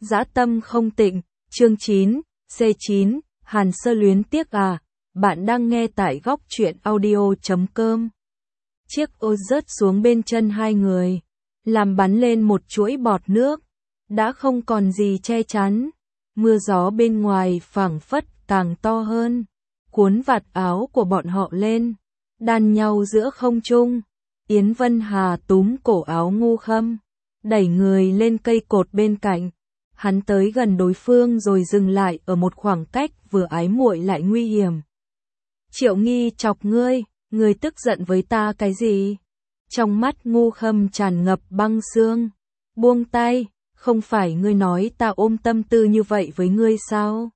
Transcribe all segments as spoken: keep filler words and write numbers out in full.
Dã tâm không tịnh, chương chín, C chín, Hàn Sơ luyến tiếc à, bạn đang nghe tại góc truyện audio chấm com. Chiếc ô rớt xuống bên chân hai người, làm bắn lên một chuỗi bọt nước, đã không còn gì che chắn. Mưa gió bên ngoài phảng phất càng to hơn, cuốn vạt áo của bọn họ lên, đan nhau giữa không trung. Yến Vân Hà túm cổ áo Ngu Khâm, đẩy người lên cây cột bên cạnh. Hắn tới gần đối phương rồi dừng lại ở một khoảng cách vừa ái muội lại nguy hiểm. Triệu Nghi chọc ngươi, ngươi tức giận với ta cái gì? Trong mắt Ngu Khâm tràn ngập băng xương. Buông tay, không phải ngươi nói ta ôm tâm tư như vậy với ngươi sao?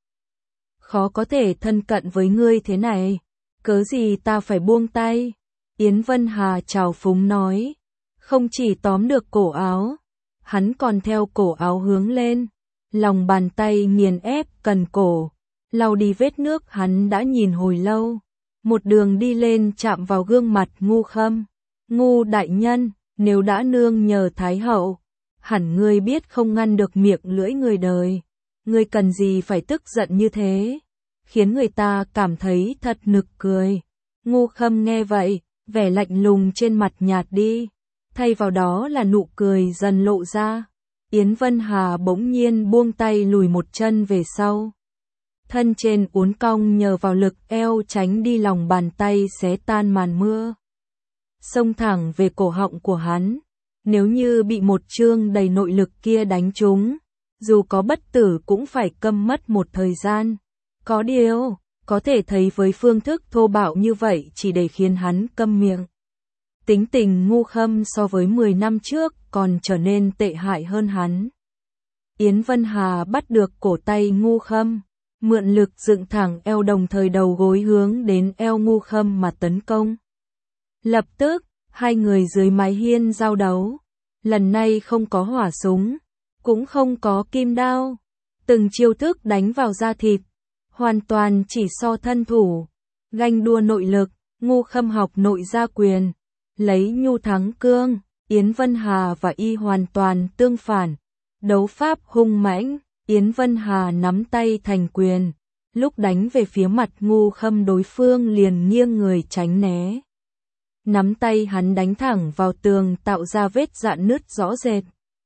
Khó có thể thân cận với ngươi thế này, cớ gì ta phải buông tay? Yến Vân Hà trào phúng nói, không chỉ tóm được cổ áo, hắn còn theo cổ áo hướng lên, lòng bàn tay nghiền ép cần cổ, lau đi vết nước hắn đã nhìn hồi lâu, một đường đi lên chạm vào gương mặt Ngu Khâm. Ngu đại nhân, nếu đã nương nhờ Thái hậu, hẳn ngươi biết không ngăn được miệng lưỡi người đời, ngươi cần gì phải tức giận như thế, khiến người ta cảm thấy thật nực cười. Ngu Khâm nghe vậy, vẻ lạnh lùng trên mặt nhạt đi, thay vào đó là nụ cười dần lộ ra. Yến Vân Hà bỗng nhiên buông tay lùi một chân về sau. Thân trên uốn cong nhờ vào lực eo tránh đi lòng bàn tay xé tan màn mưa. Xông thẳng về cổ họng của hắn, nếu như bị một chương đầy nội lực kia đánh trúng, dù có bất tử cũng phải câm mất một thời gian. Có điều, có thể thấy với phương thức thô bạo như vậy chỉ để khiến hắn câm miệng. Tính tình Ngu Khâm so với mười năm trước còn trở nên tệ hại hơn hắn. Yến Vân Hà bắt được cổ tay Ngu Khâm, mượn lực dựng thẳng eo đồng thời đầu gối hướng đến eo Ngu Khâm mà tấn công. Lập tức, hai người dưới mái hiên giao đấu. Lần này không có hỏa súng, cũng không có kim đao. Từng chiêu thức đánh vào da thịt, hoàn toàn chỉ so thân thủ. Ganh đua nội lực, Ngu Khâm học nội gia quyền, lấy nhu thắng cương. Yến Vân Hà và y hoàn toàn tương phản. Đấu pháp hung mãnh, Yến Vân Hà nắm tay thành quyền. Lúc đánh về phía mặt Ngu Khâm đối phương liền nghiêng người tránh né. Nắm tay hắn đánh thẳng vào tường tạo ra vết rạn nứt rõ rệt.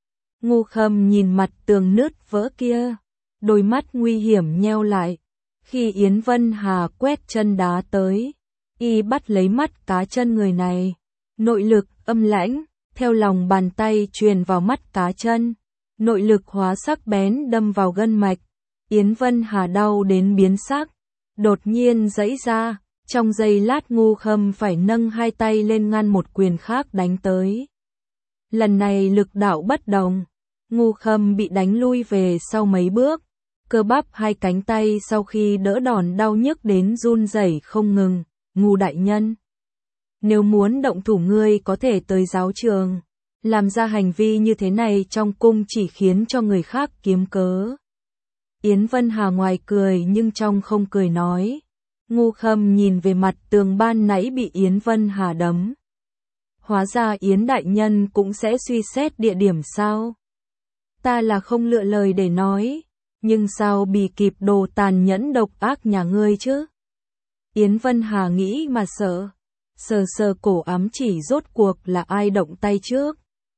Ngu Khâm nhìn mặt tường nứt vỡ kia, đôi mắt nguy hiểm nheo lại. Khi Yến Vân Hà quét chân đá tới, y bắt lấy mắt cá chân người này. Nội lực âm lãnh, theo lòng bàn tay truyền vào mắt cá chân. Nội lực hóa sắc bén đâm vào gân mạch. Yến Vân Hà đau đến biến sắc, đột nhiên giãy ra. Trong giây lát Ngu Khâm phải nâng hai tay lên ngăn một quyền khác đánh tới. Lần này lực đạo bất đồng, Ngu Khâm bị đánh lui về sau mấy bước. Cơ bắp hai cánh tay sau khi đỡ đòn đau nhức đến run rẩy không ngừng. Ngu đại nhân, nếu muốn động thủ ngươi có thể tới giáo trường. Làm ra hành vi như thế này trong cung chỉ khiến cho người khác kiếm cớ. Yến Vân Hà ngoài cười nhưng trong không cười nói. Ngu Khâm nhìn về mặt tường ban nãy bị Yến Vân Hà đấm. Hóa ra Yến đại nhân cũng sẽ suy xét địa điểm sao? Ta là không lựa lời để nói, nhưng sao bị kịp đồ tàn nhẫn độc ác nhà ngươi chứ? Yến Vân Hà nghĩ mà sợ, sờ sờ cổ ám chỉ rốt cuộc là ai động tay trước.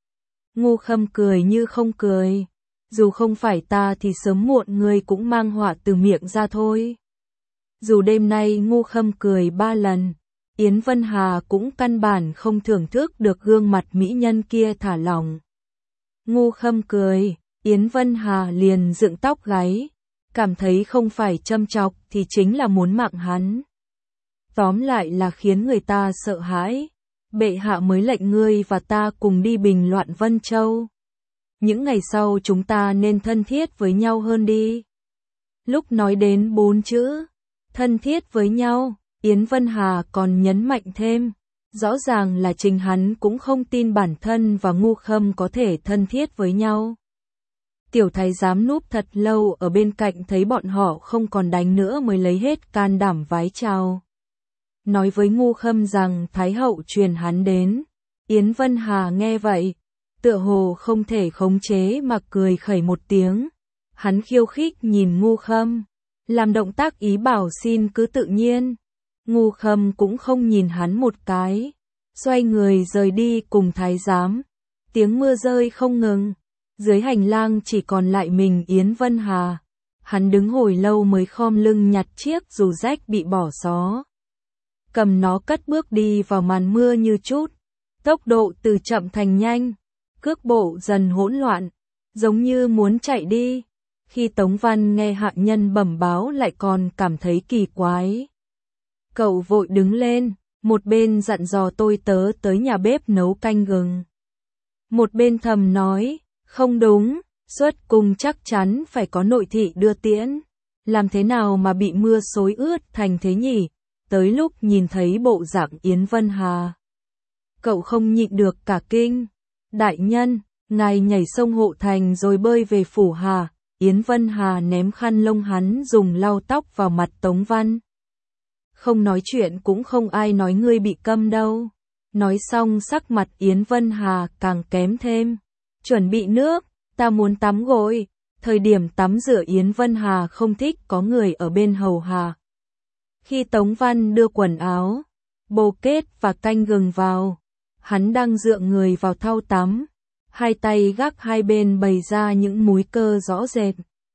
Ngu Khâm cười như không cười, dù không phải ta thì sớm muộn ngươi cũng mang họa từ miệng ra thôi. Dù đêm nay Ngu Khâm cười ba lần, Yến Vân Hà cũng căn bản không thưởng thức được gương mặt mỹ nhân kia thả lỏng. Ngu Khâm cười, Yến Vân Hà liền dựng tóc gáy, cảm thấy không phải châm chọc thì chính là muốn mạng hắn. Tóm lại là khiến người ta sợ hãi. Bệ hạ mới lệnh ngươi và ta cùng đi bình loạn Vân Châu. Những ngày sau chúng ta nên thân thiết với nhau hơn đi. Lúc nói đến bốn chữ thân thiết với nhau, Yến Vân Hà còn nhấn mạnh thêm, rõ ràng là chính hắn cũng không tin bản thân và Ngu Khâm có thể thân thiết với nhau. Tiểu thái giám núp thật lâu ở bên cạnh thấy bọn họ không còn đánh nữa mới lấy hết can đảm vái chào. Nói với Ngu Khâm rằng Thái hậu truyền hắn đến. Yến Vân Hà nghe vậy, tựa hồ không thể khống chế mà cười khẩy một tiếng. Hắn khiêu khích nhìn Ngu Khâm, làm động tác ý bảo xin cứ tự nhiên. Ngu Khâm cũng không nhìn hắn một cái, xoay người rời đi cùng thái giám. Tiếng mưa rơi không ngừng, dưới hành lang chỉ còn lại mình Yến Vân Hà. Hắn đứng hồi lâu mới khom lưng nhặt chiếc dù rách bị bỏ xó. Cầm nó cất bước đi vào màn mưa như chút. Tốc độ từ chậm thành nhanh, cước bộ dần hỗn loạn, giống như muốn chạy đi. Khi Tống Văn nghe hạ nhân bẩm báo lại còn cảm thấy kỳ quái. Cậu vội đứng lên, một bên dặn dò tôi tớ tới nhà bếp nấu canh gừng. Một bên thầm nói, không đúng, xuất cung chắc chắn phải có nội thị đưa tiễn. Làm thế nào mà bị mưa xối ướt thành thế nhỉ? Tới lúc nhìn thấy bộ dạng Yến Vân Hà, cậu không nhịn được cả kinh. Đại nhân, ngài nhảy sông Hộ Thành rồi bơi về phủ Hà. Yến Vân Hà ném khăn lông hắn dùng lau tóc vào mặt Tống Văn. Không nói chuyện cũng không ai nói ngươi bị câm đâu. Nói xong sắc mặt Yến Vân Hà càng kém thêm. Chuẩn bị nước, ta muốn tắm gội. Thời điểm tắm rửa Yến Vân Hà không thích có người ở bên hầu hạ. Khi Tống Văn đưa quần áo, bồ kết và canh gừng vào, hắn đang dựa người vào thau tắm. Hai tay gác hai bên bày ra những múi cơ rõ rệt.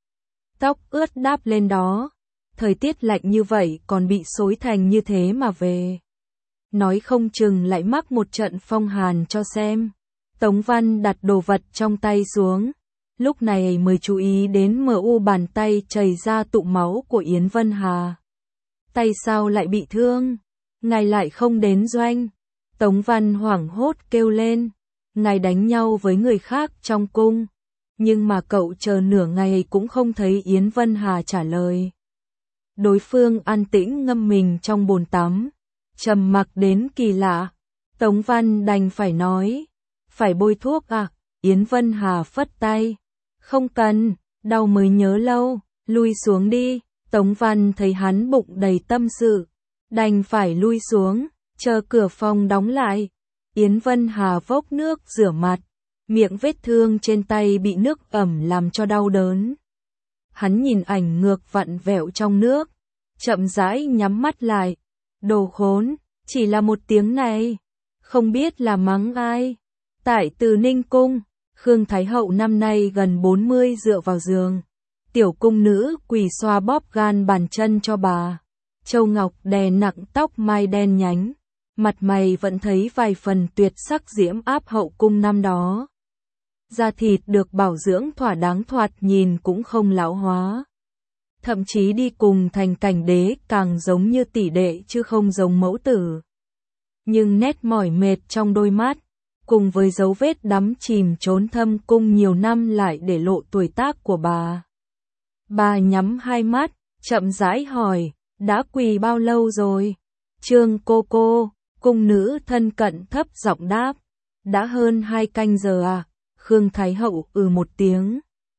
Tóc ướt đáp lên đó. Thời tiết lạnh như vậy còn bị xối thành như thế mà về. Nói không chừng lại mắc một trận phong hàn cho xem. Tống Văn đặt đồ vật trong tay xuống. Lúc này mới chú ý đến mờ u bàn tay chảy ra tụ máu của Yến Vân Hà. Tay sao lại bị thương? Ngài lại không đến doanh. Tống Văn hoảng hốt kêu lên. Ngài đánh nhau với người khác trong cung. Nhưng mà cậu chờ nửa ngày cũng không thấy Yến Vân Hà trả lời. Đối phương an tĩnh ngâm mình trong bồn tắm. Trầm mặc đến kỳ lạ. Tống Văn đành phải nói. Phải bôi thuốc à? Yến Vân Hà phất tay. Không cần, đau mới nhớ lâu, lui xuống đi. Tống Văn thấy hắn bụng đầy tâm sự. Đành phải lui xuống, chờ cửa phòng đóng lại. Yến Vân Hà vốc nước rửa mặt, miệng vết thương trên tay bị nước ẩm làm cho đau đớn. Hắn nhìn ảnh ngược vặn vẹo trong nước, chậm rãi nhắm mắt lại. Đồ khốn, chỉ là một tiếng này, không biết là mắng ai. Tại Từ Ninh Cung, Khương Thái Hậu năm nay gần bốn mươi dựa vào giường. Tiểu cung nữ quỳ xoa bóp gan bàn chân cho bà. Châu Ngọc đè nặng tóc mai đen nhánh. Mặt mày vẫn thấy vài phần tuyệt sắc diễm áp hậu cung năm đó. Da thịt được bảo dưỡng thỏa đáng thoạt nhìn cũng không lão hóa. Thậm chí đi cùng thành cảnh đế càng giống như tỷ đệ chứ không giống mẫu tử. Nhưng nét mỏi mệt trong đôi mắt, cùng với dấu vết đắm chìm trốn thâm cung nhiều năm lại để lộ tuổi tác của bà. Bà nhắm hai mắt, chậm rãi hỏi, đã quỳ bao lâu rồi? Trương cô cô, cung nữ thân cận thấp giọng đáp, đã hơn hai canh giờ à? Khương Thái Hậu ừ một tiếng.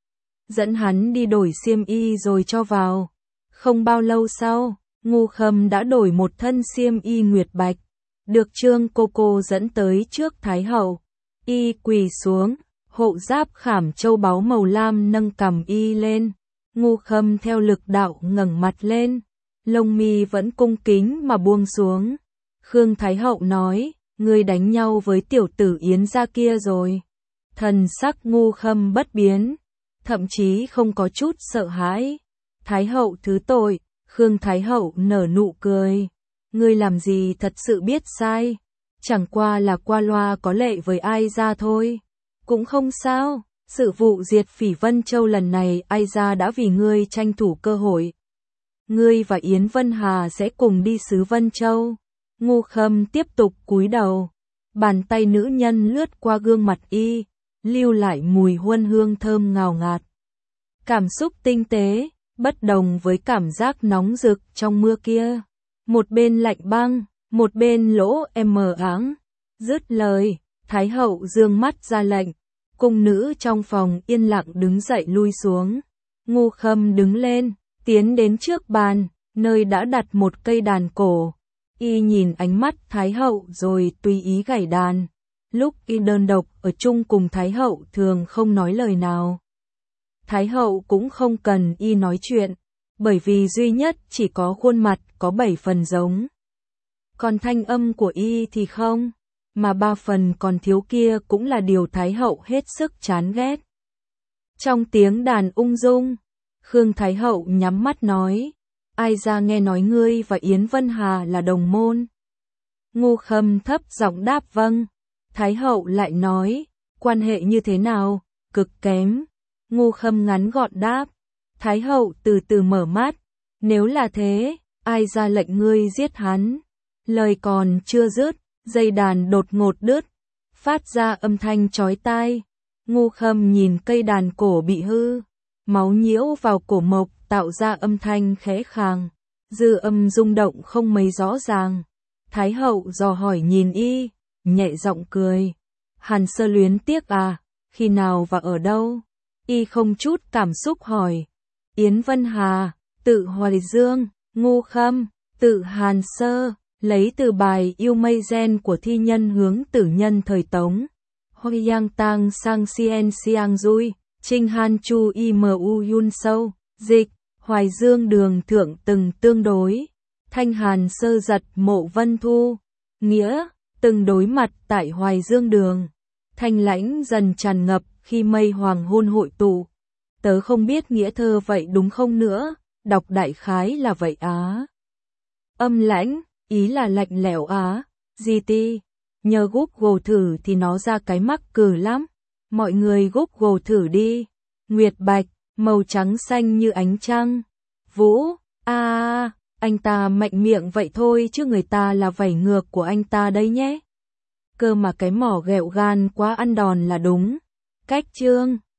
Dẫn hắn đi đổi xiêm y rồi cho vào. Không bao lâu sau, Ngu Khâm đã đổi một thân xiêm y nguyệt bạch. Được Trương cô cô dẫn tới trước Thái Hậu. Y quỳ xuống, hộ giáp khảm châu báu màu lam nâng cằm y lên. Ngu Khâm theo lực đạo ngẩng mặt lên. Lông mi vẫn cung kính mà buông xuống. Khương Thái Hậu nói, ngươi đánh nhau với tiểu tử Yến gia kia rồi. Thần sắc Ngu Khâm bất biến, thậm chí không có chút sợ hãi. Thái Hậu thứ tội. Khương Thái Hậu nở nụ cười. Ngươi làm gì thật sự biết sai. Chẳng qua là qua loa có lệ với ai ra thôi. Cũng không sao. Sự vụ diệt Phỉ Vân Châu lần này ai ra đã vì ngươi tranh thủ cơ hội. Ngươi và Yến Vân Hà sẽ cùng đi xứ Vân Châu. Ngu Khâm tiếp tục cúi đầu. Bàn tay nữ nhân lướt qua gương mặt y, lưu lại mùi huân hương thơm ngào ngạt. Cảm xúc tinh tế, bất đồng với cảm giác nóng rực trong mưa kia. Một bên lạnh băng, một bên lỗ em mờ áng. Dứt lời, Thái Hậu dương mắt ra lệnh. Cung nữ trong phòng yên lặng đứng dậy lui xuống. Ngu Khâm đứng lên, tiến đến trước bàn, nơi đã đặt một cây đàn cổ. Y nhìn ánh mắt Thái Hậu rồi tùy ý gảy đàn. Lúc y đơn độc ở chung cùng Thái Hậu thường không nói lời nào. Thái hậu cũng không cần y nói chuyện, bởi vì duy nhất chỉ có khuôn mặt có bảy phần giống. Còn thanh âm của y thì không, mà ba phần còn thiếu kia cũng là điều Thái hậu hết sức chán ghét. Trong tiếng đàn ung dung, Khương Thái hậu nhắm mắt nói, ai ra nghe nói ngươi và Yến Vân Hà là đồng môn. Ngô Khâm thấp giọng đáp vâng. Thái hậu lại nói, quan hệ như thế nào? Cực kém. Ngô Khâm ngắn gọn đáp. Thái hậu từ từ mở mắt, nếu là thế, ai ra lệnh ngươi giết hắn? Lời còn chưa dứt, dây đàn đột ngột đứt, phát ra âm thanh chói tai. Ngô Khâm nhìn cây đàn cổ bị hư, máu nhiễu vào cổ mộc tạo ra âm thanh khẽ khàng, dư âm rung động không mấy rõ ràng. Thái hậu dò hỏi nhìn y, nhẹ giọng cười. Hàn Sơ luyến tiếc à, khi nào và ở đâu? Y không chút cảm xúc hỏi. Yến Vân Hà, tự Hoài Dương. Ngô Khâm, tự Hàn Sơ, lấy từ bài Yêu Mây Gen của thi nhân hướng tử nhân thời Tống. Hoi Yang Tang Sang Sien Siang Dui, Trinh Han Chu I M U Yun Sâu, dịch, Hoài Dương đường thượng từng tương đối. Thanh Hàn Sơ giật Mộ Vân Thu, nghĩa, từng đối mặt tại Hoài Dương đường. Thanh lãnh dần tràn ngập khi mây hoàng hôn hội tụ. Tớ không biết nghĩa thơ vậy đúng không nữa, đọc đại khái là vậy á. Âm lãnh, ý là lạnh lẽo á, gì ti. Nhờ Google thử thì nó ra cái mắc cừ lắm. Mọi người Google thử đi. Nguyệt bạch, màu trắng xanh như ánh trăng. Vũ, a à, anh ta mạnh miệng vậy thôi chứ người ta là vảy ngược của anh ta đấy nhé. Cơ mà cái mỏ ghẹo gan quá ăn đòn là đúng. Cách chương